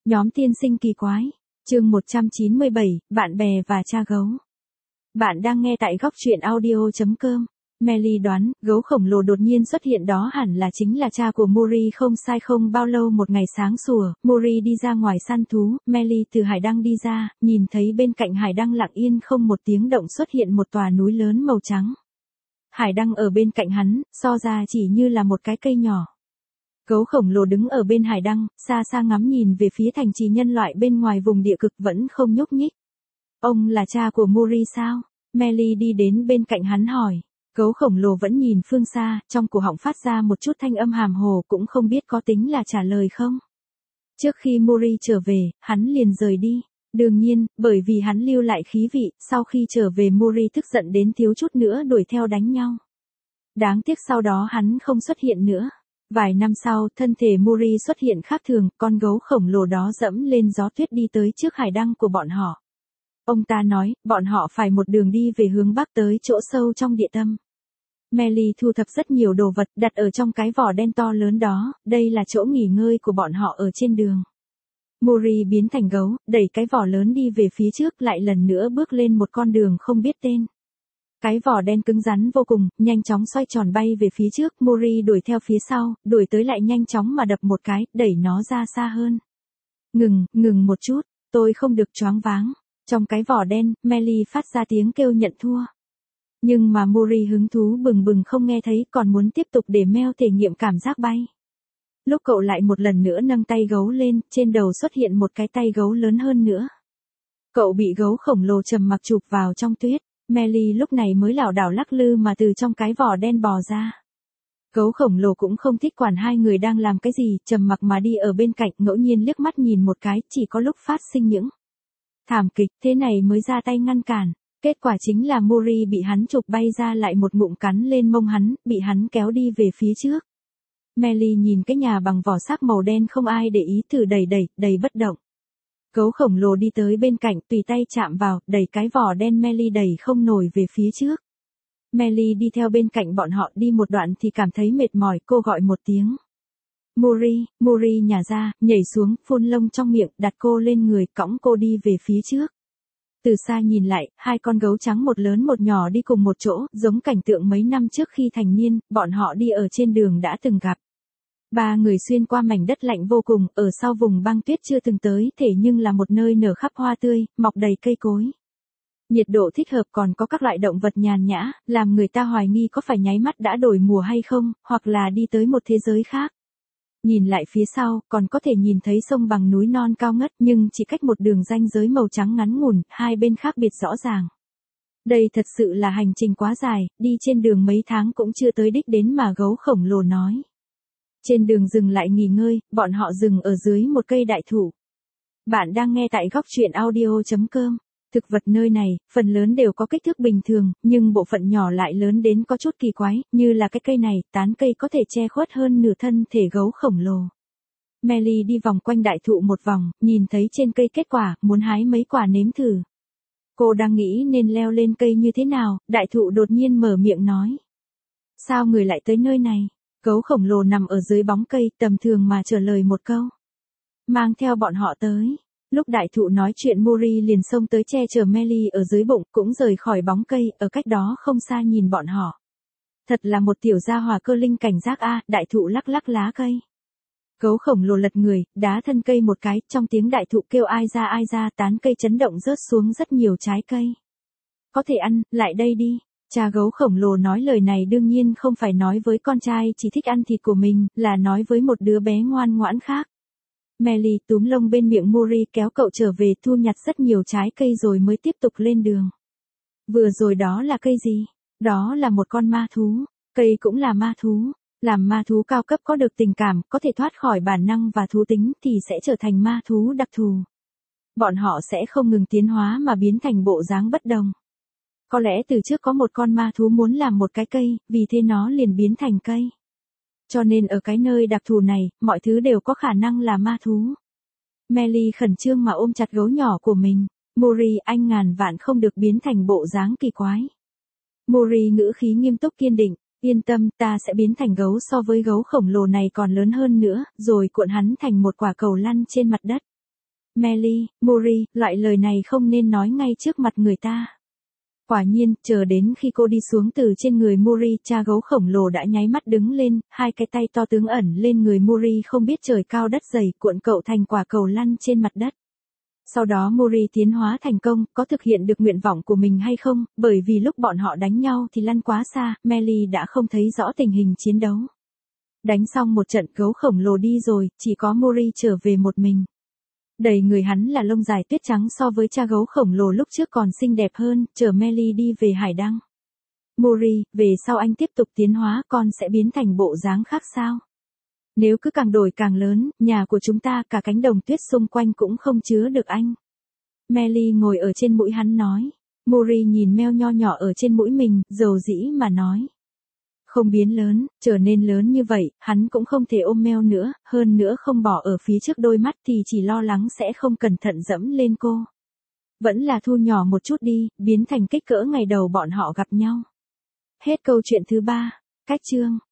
Nhóm tiên sinh kỳ quái. Chương 197, bạn bè và cha gấu. Bạn đang nghe tại góc truyện audio.com. Melly đoán, gấu khổng lồ đột nhiên xuất hiện đó hẳn là chính là cha của Mori. Không sai, không bao lâu một ngày sáng sủa, Mori đi ra ngoài săn thú, Melly từ hải đăng đi ra, nhìn thấy bên cạnh hải đăng lặng yên không một tiếng động xuất hiện một tòa núi lớn màu trắng. Hải đăng ở bên cạnh hắn, so ra chỉ như là một cái cây nhỏ. Gấu khổng lồ đứng ở bên hải đăng, xa xa ngắm nhìn về phía thành trì nhân loại bên ngoài vùng địa cực vẫn không nhúc nhích. Ông là cha của Mori sao? Melly đi đến bên cạnh hắn hỏi. Gấu khổng lồ vẫn nhìn phương xa, trong cổ họng phát ra một chút thanh âm hàm hồ cũng không biết có tính là trả lời không. Trước khi Mori trở về, hắn liền rời đi. Đương nhiên, bởi vì hắn lưu lại khí vị, sau khi trở về Mori tức giận đến thiếu chút nữa đuổi theo đánh nhau. Đáng tiếc sau đó hắn không xuất hiện nữa. Vài năm sau, thân thể Mori xuất hiện khác thường, con gấu khổng lồ đó dẫm lên gió tuyết đi tới trước hải đăng của bọn họ. Ông ta nói, bọn họ phải một đường đi về hướng bắc tới chỗ sâu trong địa tâm. Melly thu thập rất nhiều đồ vật đặt ở trong cái vỏ đen to lớn đó, đây là chỗ nghỉ ngơi của bọn họ ở trên đường. Mori biến thành gấu, đẩy cái vỏ lớn đi về phía trước lại lần nữa bước lên một con đường không biết tên. Cái vỏ đen cứng rắn vô cùng, nhanh chóng xoay tròn bay về phía trước, Mori đuổi theo phía sau, đuổi tới lại nhanh chóng mà đập một cái, đẩy nó ra xa hơn. Ngừng một chút, tôi không được choáng váng. Trong cái vỏ đen, Melly phát ra tiếng kêu nhận thua. Nhưng mà Mori hứng thú bừng bừng không nghe thấy, còn muốn tiếp tục để Mel thể nghiệm cảm giác bay. Lúc cậu lại một lần nữa nâng tay gấu lên, trên đầu xuất hiện một cái tay gấu lớn hơn nữa. Cậu bị gấu khổng lồ trầm mặc chụp vào trong tuyết. Melly lúc này mới lảo đảo lắc lư mà từ trong cái vỏ đen bò ra. Gấu khổng lồ cũng không thích quản hai người đang làm cái gì, trầm mặc mà đi ở bên cạnh, ngẫu nhiên liếc mắt nhìn một cái, chỉ có lúc phát sinh những thảm kịch, thế này mới ra tay ngăn cản. Kết quả chính là Mori bị hắn chụp bay ra lại một ngụm cắn lên mông hắn, bị hắn kéo đi về phía trước. Melly nhìn cái nhà bằng vỏ sáp màu đen không ai để ý, thử đẩy bất động. Gấu khổng lồ đi tới bên cạnh, tùy tay chạm vào, đẩy cái vỏ đen Melly đẩy không nổi về phía trước. Melly đi theo bên cạnh bọn họ đi một đoạn thì cảm thấy mệt mỏi, cô gọi một tiếng. Mori nhả ra, nhảy xuống, phun lông trong miệng, đặt cô lên người, cõng cô đi về phía trước. Từ xa nhìn lại, hai con gấu trắng một lớn một nhỏ đi cùng một chỗ, giống cảnh tượng mấy năm trước khi thành niên, bọn họ đi ở trên đường đã từng gặp. Ba người xuyên qua mảnh đất lạnh vô cùng, ở sau vùng băng tuyết chưa từng tới, thế nhưng là một nơi nở khắp hoa tươi, mọc đầy cây cối. Nhiệt độ thích hợp, còn có các loại động vật nhàn nhã, làm người ta hoài nghi có phải nháy mắt đã đổi mùa hay không, hoặc là đi tới một thế giới khác. Nhìn lại phía sau, còn có thể nhìn thấy sông bằng núi non cao ngất, nhưng chỉ cách một đường ranh giới màu trắng ngắn ngủn, hai bên khác biệt rõ ràng. Đây thật sự là hành trình quá dài, đi trên đường mấy tháng cũng chưa tới đích đến mà gấu khổng lồ nói. Trên đường dừng lại nghỉ ngơi, bọn họ dừng ở dưới một cây đại thụ. Bạn đang nghe tại góc truyện audio.com. Thực vật nơi này, phần lớn đều có kích thước bình thường, nhưng bộ phận nhỏ lại lớn đến có chút kỳ quái, như là cái cây này, tán cây có thể che khuất hơn nửa thân thể gấu khổng lồ. Melly đi vòng quanh đại thụ một vòng, nhìn thấy trên cây kết quả, muốn hái mấy quả nếm thử. Cô đang nghĩ nên leo lên cây như thế nào, đại thụ đột nhiên mở miệng nói. Sao người lại tới nơi này? Gấu khổng lồ nằm ở dưới bóng cây, tầm thường mà trả lời một câu. Mang theo bọn họ tới. Lúc đại thụ nói chuyện Mori liền xông tới che chở Melly ở dưới bụng, cũng rời khỏi bóng cây, ở cách đó không xa nhìn bọn họ. Thật là một tiểu gia hỏa cơ linh cảnh giác a, đại thụ lắc lắc lá cây. Gấu khổng lồ lật người, đá thân cây một cái, trong tiếng đại thụ kêu ai ra, tán cây chấn động rớt xuống rất nhiều trái cây. Có thể ăn, lại đây đi. Cha gấu khổng lồ nói lời này đương nhiên không phải nói với con trai chỉ thích ăn thịt của mình, là nói với một đứa bé ngoan ngoãn khác. Melly túm lông bên miệng Mori kéo cậu trở về thu nhặt rất nhiều trái cây rồi mới tiếp tục lên đường. Vừa rồi đó là cây gì? Đó là một con ma thú. Cây cũng là ma thú. Làm ma thú cao cấp có được tình cảm, có thể thoát khỏi bản năng và thú tính thì sẽ trở thành ma thú đặc thù. Bọn họ sẽ không ngừng tiến hóa mà biến thành bộ dáng bất đồng. Có lẽ từ trước có một con ma thú muốn làm một cái cây, vì thế nó liền biến thành cây. Cho nên ở cái nơi đặc thù này, mọi thứ đều có khả năng là ma thú. Melly khẩn trương mà ôm chặt gấu nhỏ của mình. Mori, anh ngàn vạn không được biến thành bộ dáng kỳ quái. Mori ngữ khí nghiêm túc kiên định. Yên tâm, ta sẽ biến thành gấu so với gấu khổng lồ này còn lớn hơn nữa, rồi cuộn hắn thành một quả cầu lăn trên mặt đất. Melly, Mori, loại lời này không nên nói ngay trước mặt người ta. Quả nhiên, chờ đến khi cô đi xuống từ trên người Mori, cha gấu khổng lồ đã nháy mắt đứng lên, hai cái tay to tướng ẩn lên người Mori không biết trời cao đất dày, cuộn cậu thành quả cầu lăn trên mặt đất. Sau đó Mori tiến hóa thành công, có thực hiện được nguyện vọng của mình hay không, bởi vì lúc bọn họ đánh nhau thì lăn quá xa, Melly đã không thấy rõ tình hình chiến đấu. Đánh xong một trận gấu khổng lồ đi rồi, chỉ có Mori trở về một mình. Đầy người hắn là lông dài tuyết trắng so với cha gấu khổng lồ lúc trước còn xinh đẹp hơn, chở Melly đi về hải đăng. Mori, về sau anh tiếp tục tiến hóa con sẽ biến thành bộ dáng khác sao? Nếu cứ càng đổi càng lớn, nhà của chúng ta cả cánh đồng tuyết xung quanh cũng không chứa được anh. Melly ngồi ở trên mũi hắn nói. Mori nhìn meo nho nhỏ ở trên mũi mình, dầu dĩ mà nói. Không biến lớn, trở nên lớn như vậy, hắn cũng không thể ôm meo nữa, hơn nữa không bỏ ở phía trước đôi mắt thì chỉ lo lắng sẽ không cẩn thận dẫm lên cô. Vẫn là thu nhỏ một chút đi, biến thành kích cỡ ngày đầu bọn họ gặp nhau. Hết câu chuyện thứ 3. Cách chương.